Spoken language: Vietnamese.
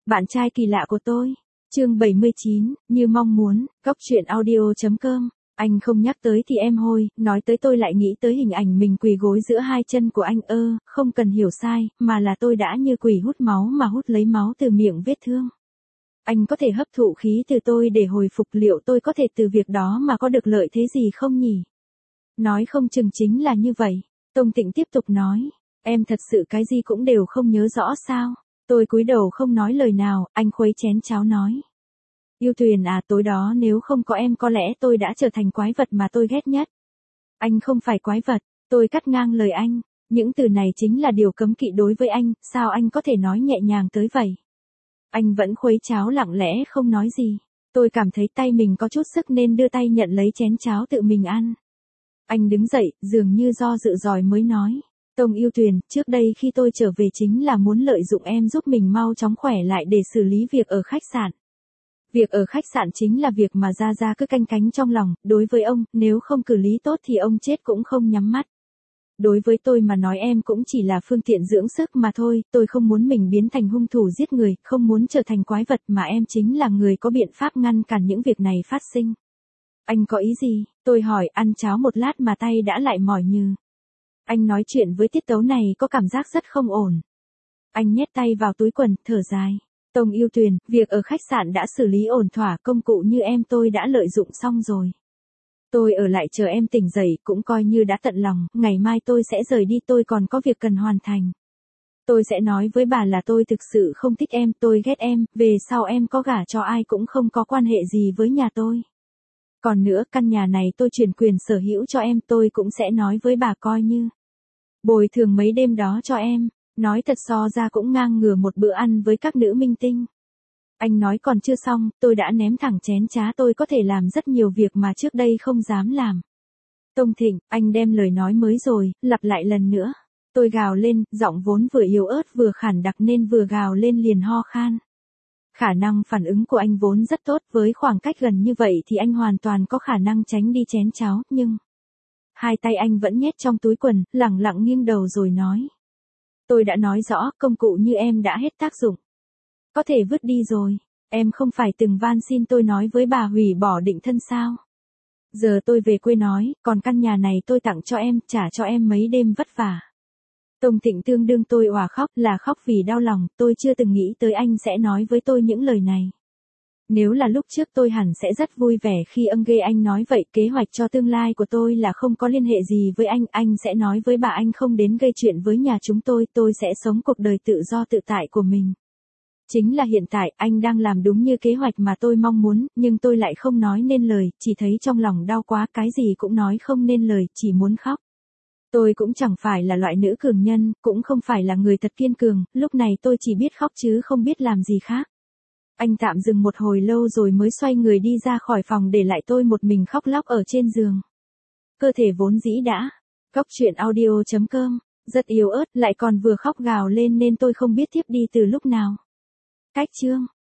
Bạn trai kỳ lạ của tôi. Chương 79, như mong muốn, Góc truyện audio.com. Anh không nhắc tới thì em hôi, nói tới tôi lại nghĩ tới hình ảnh mình quỳ gối giữa hai chân của anh. Không cần hiểu sai, mà là tôi đã như quỷ hút máu mà hút lấy máu từ miệng vết thương. Anh có thể hấp thụ khí từ tôi để hồi phục, liệu tôi có thể từ việc đó mà có được lợi thế gì không nhỉ? Nói không chừng chính là như vậy. Tông Tịnh tiếp tục nói, em thật sự cái gì cũng đều không nhớ rõ sao? Tôi cúi đầu không nói lời nào, anh khuấy chén cháo nói. Yêu Tuyền à, tối đó nếu không có em có lẽ tôi đã trở thành quái vật mà tôi ghét nhất. Anh không phải quái vật, tôi cắt ngang lời anh. Những từ này chính là điều cấm kỵ đối với anh, sao anh có thể nói nhẹ nhàng tới vậy? Anh vẫn khuấy cháo lặng lẽ không nói gì. Tôi cảm thấy tay mình có chút sức nên đưa tay nhận lấy chén cháo tự mình ăn. Anh đứng dậy, dường như do dự rồi mới nói. Tông Yêu Tuyền, trước đây khi tôi trở về chính là muốn lợi dụng em giúp mình mau chóng khỏe lại để xử lý việc ở khách sạn. Việc ở khách sạn chính là việc mà Gia Gia cứ canh cánh trong lòng, đối với ông, nếu không xử lý tốt thì ông chết cũng không nhắm mắt. Đối với tôi mà nói em cũng chỉ là phương tiện dưỡng sức mà thôi, tôi không muốn mình biến thành hung thủ giết người, không muốn trở thành quái vật mà em chính là người có biện pháp ngăn cản những việc này phát sinh. Anh có ý gì? Tôi hỏi, ăn cháo một lát mà tay đã lại mỏi nhừ. Anh nói chuyện với tiết tấu này có cảm giác rất không ổn. Anh nhét tay vào túi quần, thở dài. Tông Yêu Tuyền, việc ở khách sạn đã xử lý ổn thỏa, công cụ như em tôi đã lợi dụng xong rồi. Tôi ở lại chờ em tỉnh dậy cũng coi như đã tận lòng, ngày mai tôi sẽ rời đi, tôi còn có việc cần hoàn thành. Tôi sẽ nói với bà là tôi thực sự không thích em, tôi ghét em, về sau em có gả cho ai cũng không có quan hệ gì với nhà tôi. Còn nữa, căn nhà này tôi chuyển quyền sở hữu cho em, tôi cũng sẽ nói với bà coi như bồi thường mấy đêm đó cho em. Nói thật so ra cũng ngang ngửa một bữa ăn với các nữ minh tinh. Anh nói còn chưa xong, tôi đã ném thẳng chén cháo, tôi có thể làm rất nhiều việc mà trước đây không dám làm. Tông Thịnh, anh đem lời nói mới rồi, lặp lại lần nữa. Tôi gào lên, giọng vốn vừa yếu ớt vừa khản đặc nên vừa gào lên liền ho khan. Khả năng phản ứng của anh vốn rất tốt, với khoảng cách gần như vậy thì anh hoàn toàn có khả năng tránh đi chén cháo, nhưng hai tay anh vẫn nhét trong túi quần, lẳng lặng nghiêng đầu rồi nói. Tôi đã nói rõ, công cụ như em đã hết tác dụng. Có thể vứt đi rồi. Em không phải từng van xin tôi nói với bà hủy bỏ định thân sao? Giờ tôi về quê nói, còn căn nhà này tôi tặng cho em, trả cho em mấy đêm vất vả. Tông Thịnh tương đương tôi òa khóc, là khóc vì đau lòng, tôi chưa từng nghĩ tới anh sẽ nói với tôi những lời này. Nếu là lúc trước tôi hẳn sẽ rất vui vẻ khi nghe anh nói vậy, kế hoạch cho tương lai của tôi là không có liên hệ gì với anh sẽ nói với bà anh không đến gây chuyện với nhà chúng tôi sẽ sống cuộc đời tự do tự tại của mình. Chính là hiện tại, anh đang làm đúng như kế hoạch mà tôi mong muốn, nhưng tôi lại không nói nên lời, chỉ thấy trong lòng đau quá, cái gì cũng nói không nên lời, chỉ muốn khóc. Tôi cũng chẳng phải là loại nữ cường nhân, cũng không phải là người thật kiên cường, lúc này tôi chỉ biết khóc chứ không biết làm gì khác. Anh tạm dừng một hồi lâu rồi mới xoay người đi ra khỏi phòng để lại tôi một mình khóc lóc ở trên giường. Cơ thể vốn dĩ đã. Góc truyện audio.com. Rất yếu ớt, lại còn vừa khóc gào lên nên tôi không biết tiếp đi từ lúc nào. Cách chương.